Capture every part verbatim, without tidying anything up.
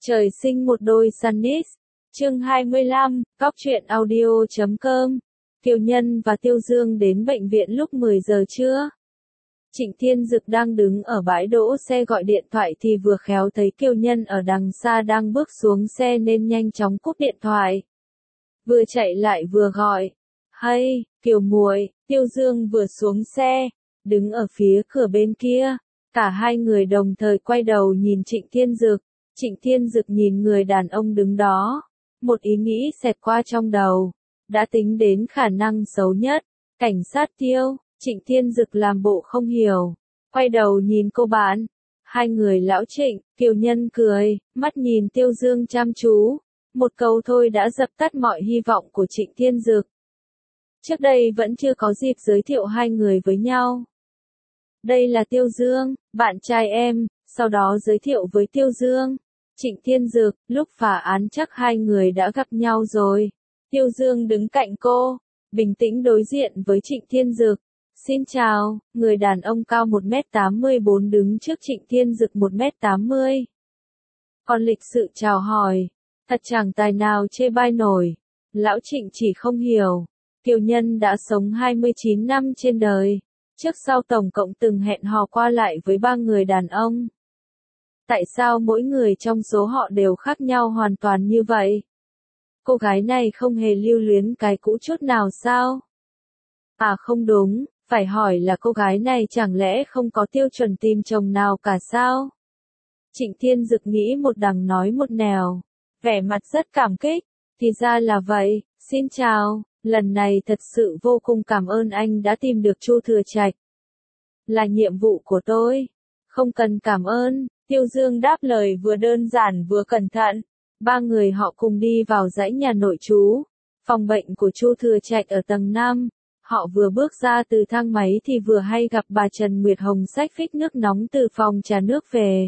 Trời sinh một đôi Sunnis. Chương hai mươi lăm, Góc truyện audio chấm com. Kiều Nhân và Tiêu Dương đến bệnh viện lúc mười giờ trưa. Trịnh Thiên Dực đang đứng ở bãi đỗ xe gọi điện thoại thì vừa khéo thấy Kiều Nhân ở đằng xa đang bước xuống xe nên nhanh chóng cúp điện thoại. Vừa chạy lại vừa gọi. Hay, Kiều muội. Tiêu Dương vừa xuống xe, đứng ở phía cửa bên kia. Cả hai người đồng thời quay đầu nhìn Trịnh Thiên Dực. Trịnh Thiên Dực nhìn người đàn ông đứng đó. Một ý nghĩ xẹt qua trong đầu. Đã tính đến khả năng xấu nhất. Cảnh sát Tiêu. Trịnh Thiên Dực làm bộ không hiểu. Quay đầu nhìn cô bạn. Hai người lão Trịnh, Kiều Nhân cười, mắt nhìn Tiêu Dương chăm chú. Một câu thôi đã dập tắt mọi hy vọng của Trịnh Thiên Dực. Trước đây vẫn chưa có dịp giới thiệu hai người với nhau. Đây là Tiêu Dương, bạn trai em, sau đó giới thiệu với Tiêu Dương. Trịnh Thiên Dực, lúc phá án chắc hai người đã gặp nhau rồi. Tiêu Dương đứng cạnh cô, bình tĩnh đối diện với Trịnh Thiên Dực. Xin chào, người đàn ông cao một mét tám mươi bốn đứng trước Trịnh Thiên Dực một mét tám mươi. Còn lịch sự chào hỏi, thật chẳng tài nào chê bai nổi. Lão Trịnh chỉ không hiểu, Kiều Nhân đã sống hai mươi chín năm trên đời, trước sau tổng cộng từng hẹn hò qua lại với ba người đàn ông. Tại sao mỗi người trong số họ đều khác nhau hoàn toàn như vậy? Cô gái này không hề lưu luyến cái cũ chút nào sao? À không đúng, phải hỏi là cô gái này chẳng lẽ không có tiêu chuẩn tìm chồng nào cả sao? Trịnh Thiên Dực nghĩ một đằng nói một nẻo, vẻ mặt rất cảm kích, thì ra là vậy, xin chào, lần này thật sự vô cùng cảm ơn anh đã tìm được Chu Thừa Trạch. Là nhiệm vụ của tôi, không cần cảm ơn, Tiêu Dương đáp lời vừa đơn giản vừa cẩn thận. Ba người họ cùng đi vào dãy nhà nội trú, phòng bệnh của Chu Thừa Trạch ở tầng năm. Họ vừa bước ra từ thang máy thì vừa hay gặp bà Trần Nguyệt Hồng xách phích nước nóng từ phòng trà nước về.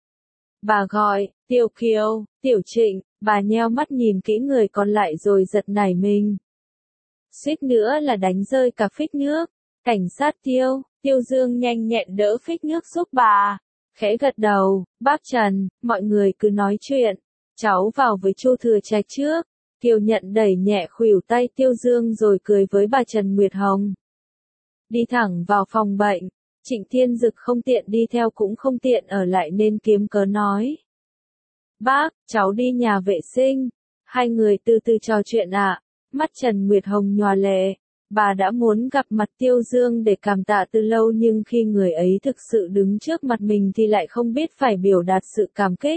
Bà gọi, Tiểu Kiều, Tiểu Trịnh, bà nheo mắt nhìn kỹ người còn lại rồi giật nảy mình. Suýt nữa là đánh rơi cả phích nước. Cảnh sát Tiêu, Tiêu Dương nhanh nhẹn đỡ phích nước giúp bà. Khẽ gật đầu, bác Trần, mọi người cứ nói chuyện. Cháu vào với Chu Thừa Trạch trước. Kiều Nhận đẩy nhẹ khuỷu tay Tiêu Dương rồi cười với bà Trần Nguyệt Hồng. Đi thẳng vào phòng bệnh. Trịnh Thiên Dực không tiện đi theo cũng không tiện ở lại nên kiếm cớ nói. Bác, cháu đi nhà vệ sinh. Hai người từ từ trò chuyện ạ. À. Mắt Trần Nguyệt Hồng nhòa lệ. Bà đã muốn gặp mặt Tiêu Dương để cảm tạ từ lâu nhưng khi người ấy thực sự đứng trước mặt mình thì lại không biết phải biểu đạt sự cảm kích.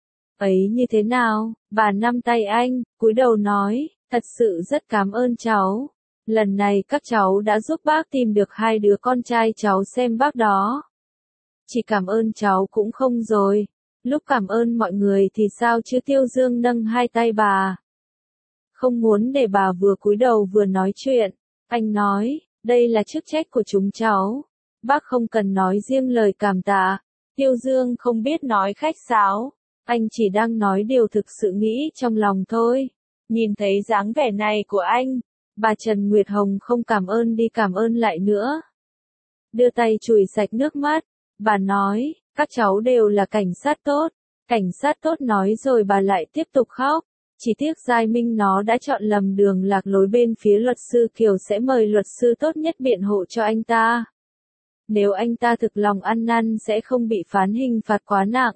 Ấy như thế nào, bà nắm tay anh, cúi đầu nói, thật sự rất cảm ơn cháu. Lần này các cháu đã giúp bác tìm được hai đứa con trai cháu xem bác đó. Chỉ cảm ơn cháu cũng không rồi. Lúc cảm ơn mọi người thì sao chứ? Tiêu Dương nâng hai tay bà. Không muốn để bà vừa cúi đầu vừa nói chuyện. Anh nói, đây là chức trách của chúng cháu. Bác không cần nói riêng lời cảm tạ. Tiêu Dương không biết nói khách sáo. Anh chỉ đang nói điều thực sự nghĩ trong lòng thôi. Nhìn thấy dáng vẻ này của anh, bà Trần Nguyệt Hồng không cảm ơn đi cảm ơn lại nữa. Đưa tay chùi sạch nước mắt, bà nói, các cháu đều là cảnh sát tốt. Cảnh sát tốt nói rồi bà lại tiếp tục khóc. Chỉ tiếc Giai Minh nó đã chọn lầm đường lạc lối, bên phía luật sư Kiều sẽ mời luật sư tốt nhất biện hộ cho anh ta. Nếu anh ta thực lòng ăn năn sẽ không bị phán hình phạt quá nặng.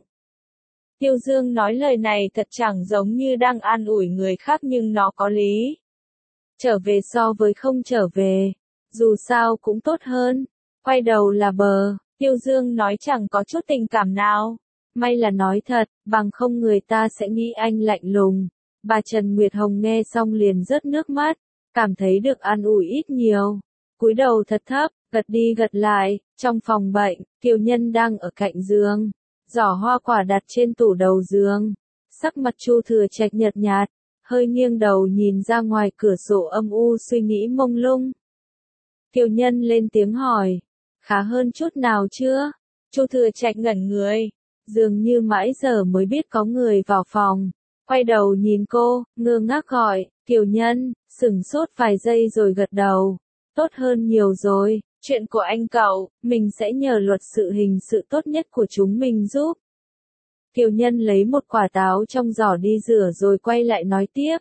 Tiêu Dương nói lời này thật chẳng giống như đang an ủi người khác nhưng nó có lý. Trở về so với không trở về, dù sao cũng tốt hơn. Quay đầu là bờ, Tiêu Dương nói chẳng có chút tình cảm nào. May là nói thật, bằng không người ta sẽ nghĩ anh lạnh lùng. Bà Trần Nguyệt Hồng nghe xong liền rớt nước mắt, cảm thấy được an ủi ít nhiều. Cúi đầu thật thấp, gật đi gật lại, trong phòng bệnh, Kiều Nhân đang ở cạnh giường. Giỏ hoa quả đặt trên tủ đầu giường. Sắc mặt Chu Thừa Trạch nhợt nhạt, hơi nghiêng đầu nhìn ra ngoài cửa sổ âm u suy nghĩ mông lung. Kiều Nhân lên tiếng hỏi, khá hơn chút nào chưa? Chu Thừa Trạch ngẩn người, dường như mãi giờ mới biết có người vào phòng. Quay đầu nhìn cô, ngơ ngác gọi, Kiều Nhân, sửng sốt vài giây rồi gật đầu. Tốt hơn nhiều rồi. Chuyện của anh cậu, mình sẽ nhờ luật sự hình sự tốt nhất của chúng mình giúp. Kiều Nhân lấy một quả táo trong giỏ đi rửa rồi quay lại nói tiếp.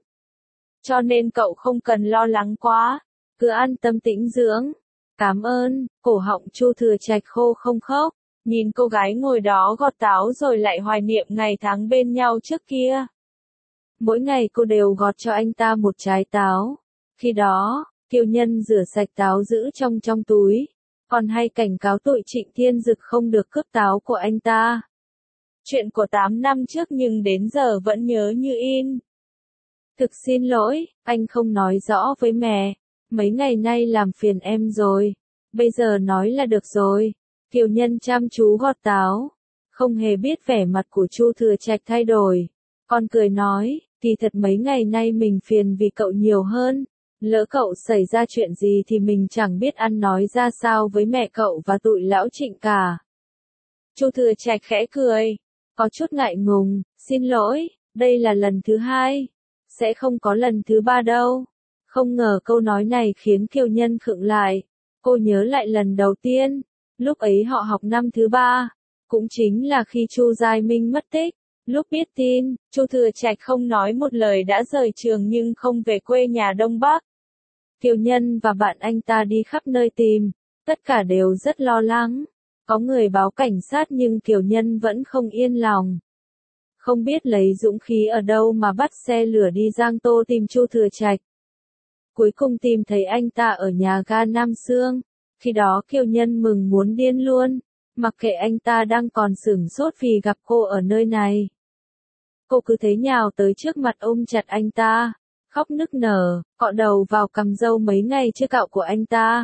Cho nên cậu không cần lo lắng quá, cứ an tâm tĩnh dưỡng. Cảm ơn, cổ họng Chu Thừa Trạch khô không khóc, nhìn cô gái ngồi đó gọt táo rồi lại hoài niệm ngày tháng bên nhau trước kia. Mỗi ngày cô đều gọt cho anh ta một trái táo. Khi đó, Kiều Nhân rửa sạch táo giữ trong trong túi, còn hay cảnh cáo tội Trịnh Thiên Dực không được cướp táo của anh ta. Chuyện của tám năm trước nhưng đến giờ vẫn nhớ như in. Thực xin lỗi, anh không nói rõ với mẹ, mấy ngày nay làm phiền em rồi, bây giờ nói là được rồi. Kiều Nhân chăm chú gọt táo, không hề biết vẻ mặt của Chu Thừa Trạch thay đổi, còn cười nói, thì thật mấy ngày nay mình phiền vì cậu nhiều hơn, lỡ cậu xảy ra chuyện gì thì mình chẳng biết ăn nói ra sao với mẹ cậu và tụi lão Trịnh cả. Chu Thừa Trạch khẽ cười, có chút ngại ngùng, xin lỗi, đây là lần thứ hai, sẽ không có lần thứ ba đâu. Không ngờ câu nói này khiến Kiều Nhân khựng lại, cô nhớ lại lần đầu tiên, lúc ấy họ học năm thứ ba, cũng chính là khi Chu Giai Minh mất tích. Lúc biết tin, Chu Thừa Trạch không nói một lời đã rời trường nhưng không về quê nhà Đông Bắc. Kiều Nhân và bạn anh ta đi khắp nơi tìm, tất cả đều rất lo lắng. Có người báo cảnh sát nhưng Kiều Nhân vẫn không yên lòng. Không biết lấy dũng khí ở đâu mà bắt xe lửa đi Giang Tô tìm Chu Thừa Trạch. Cuối cùng tìm thấy anh ta ở nhà ga Nam Xương. Khi đó Kiều Nhân mừng muốn điên luôn, mặc kệ anh ta đang còn sửng sốt vì gặp cô ở nơi này. Cô cứ thế nhào tới trước mặt ôm chặt anh ta, khóc nức nở, cọ đầu vào cằm râu mấy ngày chưa cạo của anh ta.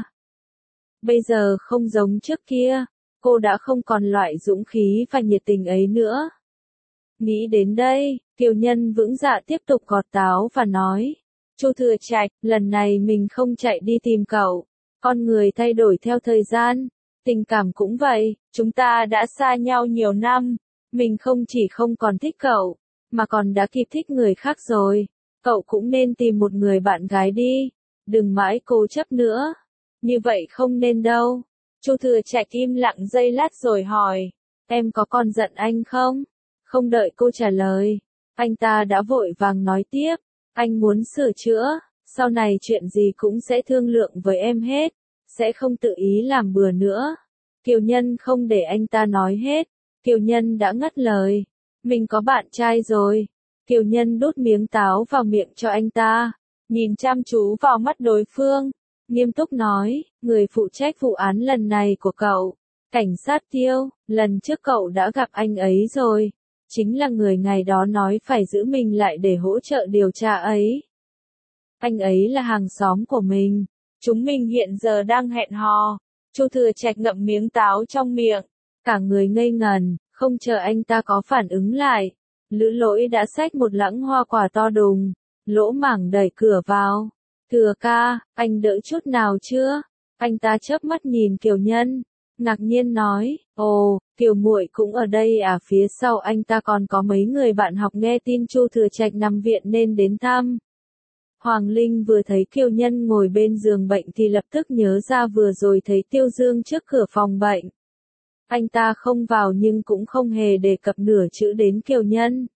Bây giờ không giống trước kia, cô đã không còn loại dũng khí và nhiệt tình ấy nữa. Nghĩ đến đây, Kiều Nhân vững dạ tiếp tục gọt táo và nói, Chu Thừa Trạch, lần này mình không chạy đi tìm cậu, con người thay đổi theo thời gian, tình cảm cũng vậy, chúng ta đã xa nhau nhiều năm, mình không chỉ không còn thích cậu, mà còn đã kịp thích người khác rồi, cậu cũng nên tìm một người bạn gái đi, đừng mãi cố chấp nữa, như vậy không nên đâu. Chu Thừa Trạch im lặng giây lát rồi hỏi, em có còn giận anh không? Không đợi cô trả lời, anh ta đã vội vàng nói tiếp, anh muốn sửa chữa, sau này chuyện gì cũng sẽ thương lượng với em hết, sẽ không tự ý làm bừa nữa. Kiều Nhân không để anh ta nói hết, Kiều Nhân đã ngắt lời, mình có bạn trai rồi. Kiều Nhân đút miếng táo vào miệng cho anh ta, nhìn chăm chú vào mắt đối phương, nghiêm túc nói, người phụ trách vụ án lần này của cậu, cảnh sát Tiêu, lần trước cậu đã gặp anh ấy rồi, chính là người ngày đó nói phải giữ mình lại để hỗ trợ điều tra ấy. Anh ấy là hàng xóm của mình, chúng mình hiện giờ đang hẹn hò. Chu Thừa Trạch ngậm miếng táo trong miệng, cả người ngây ngần, không chờ anh ta có phản ứng lại. Lữ Lỗi đã xách một lẵng hoa quả to đùng, lỗ mảng đẩy cửa vào. Thừa ca, anh đỡ chút nào chưa? Anh ta chớp mắt nhìn Kiều Nhân, ngạc nhiên nói, ồ, Kiều muội cũng ở đây à? Phía sau anh ta còn có mấy người bạn học nghe tin Chu Thừa Trạch nằm viện nên đến thăm. Hoàng Linh vừa thấy Kiều Nhân ngồi bên giường bệnh thì lập tức nhớ ra vừa rồi thấy Tiêu Dương trước cửa phòng bệnh. Anh ta không vào nhưng cũng không hề đề cập nửa chữ đến Kiều Nhân.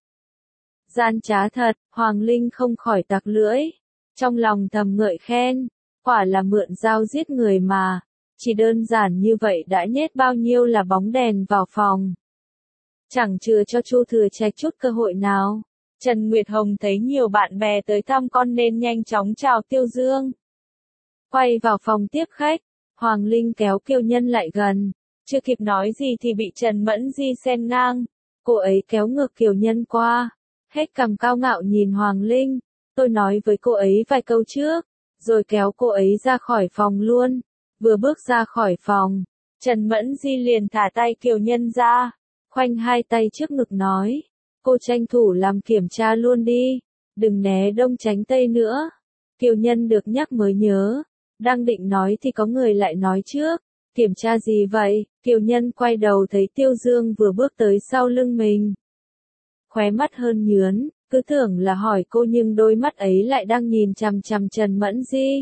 Gian trá thật, Hoàng Linh không khỏi tặc lưỡi, trong lòng thầm ngợi khen, quả là mượn dao giết người mà, chỉ đơn giản như vậy đã nhét bao nhiêu là bóng đèn vào phòng. Chẳng chừa cho Chu Thừa Trạch chút cơ hội nào. Trần Nguyệt Hồng thấy nhiều bạn bè tới thăm con nên nhanh chóng chào Tiêu Dương. Quay vào phòng tiếp khách, Hoàng Linh kéo Kiều Nhân lại gần, chưa kịp nói gì thì bị Trần Mẫn Di xen ngang. Cô ấy kéo ngược Kiều Nhân qua, hết cằm cao ngạo nhìn Hoàng Linh, tôi nói với cô ấy vài câu trước, rồi kéo cô ấy ra khỏi phòng luôn. Vừa bước ra khỏi phòng, Trần Mẫn Di liền thả tay Kiều Nhân ra, khoanh hai tay trước ngực nói, cô tranh thủ làm kiểm tra luôn đi, đừng né đông tránh tây nữa. Kiều Nhân được nhắc mới nhớ, đang định nói thì có người lại nói trước, kiểm tra gì vậy? Kiều Nhân quay đầu thấy Tiêu Dương vừa bước tới sau lưng mình. Khóe mắt hơn nhướn, cứ tưởng là hỏi cô nhưng đôi mắt ấy lại đang nhìn chằm chằm Trần Mẫn Di.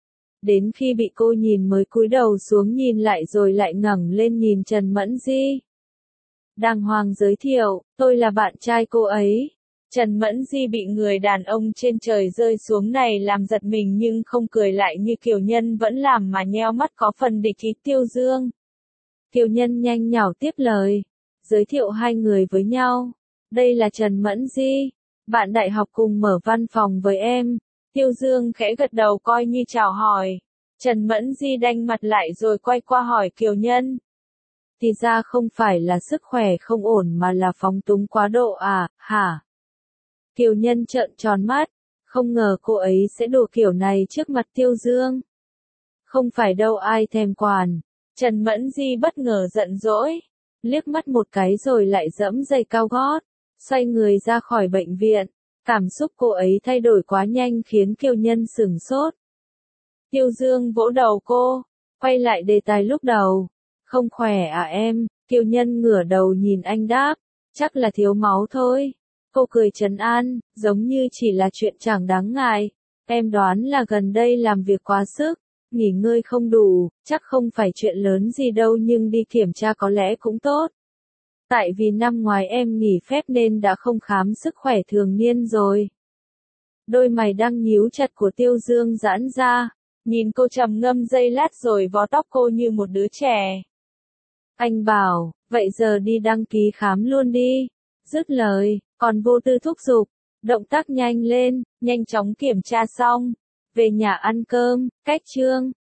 Đến khi bị cô nhìn mới cúi đầu xuống nhìn lại rồi lại ngẩng lên nhìn Trần Mẫn Di. Đàng hoàng giới thiệu, tôi là bạn trai cô ấy. Trần Mẫn Di bị người đàn ông trên trời rơi xuống này làm giật mình nhưng không cười lại như Kiều Nhân vẫn làm mà nheo mắt có phần địch ý Tiêu Dương. Kiều Nhân nhanh nhảu tiếp lời, giới thiệu hai người với nhau. Đây là Trần Mẫn Di, bạn đại học cùng mở văn phòng với em. Tiêu Dương khẽ gật đầu coi như chào hỏi. Trần Mẫn Di đanh mặt lại rồi quay qua hỏi Kiều Nhân. Thì ra không phải là sức khỏe không ổn mà là phóng túng quá độ à, hả? Kiều Nhân trợn tròn mắt, không ngờ cô ấy sẽ đùa kiểu này trước mặt Tiêu Dương. Không phải đâu, ai thèm quản. Trần Mẫn Di bất ngờ giận dỗi, liếc mắt một cái rồi lại giẫm giày cao gót, xoay người ra khỏi bệnh viện. Cảm xúc cô ấy thay đổi quá nhanh khiến Kiều Nhân sửng sốt. Tiêu Dương vỗ đầu cô, quay lại đề tài lúc đầu. Không khỏe à em? Kiều Nhân ngửa đầu nhìn anh đáp, chắc là thiếu máu thôi. Cô cười trấn an, giống như chỉ là chuyện chẳng đáng ngại. Em đoán là gần đây làm việc quá sức, nghỉ ngơi không đủ, chắc không phải chuyện lớn gì đâu nhưng đi kiểm tra có lẽ cũng tốt. Tại vì năm ngoái em nghỉ phép nên đã không khám sức khỏe thường niên rồi. Đôi mày đang nhíu chặt của Tiêu Dương giãn ra, nhìn cô trầm ngâm giây lát rồi vò tóc cô như một đứa trẻ. Anh bảo, vậy giờ đi đăng ký khám luôn đi. Dứt lời, còn vô tư thúc giục, động tác nhanh lên, nhanh chóng kiểm tra xong. Về nhà ăn cơm, cách trương.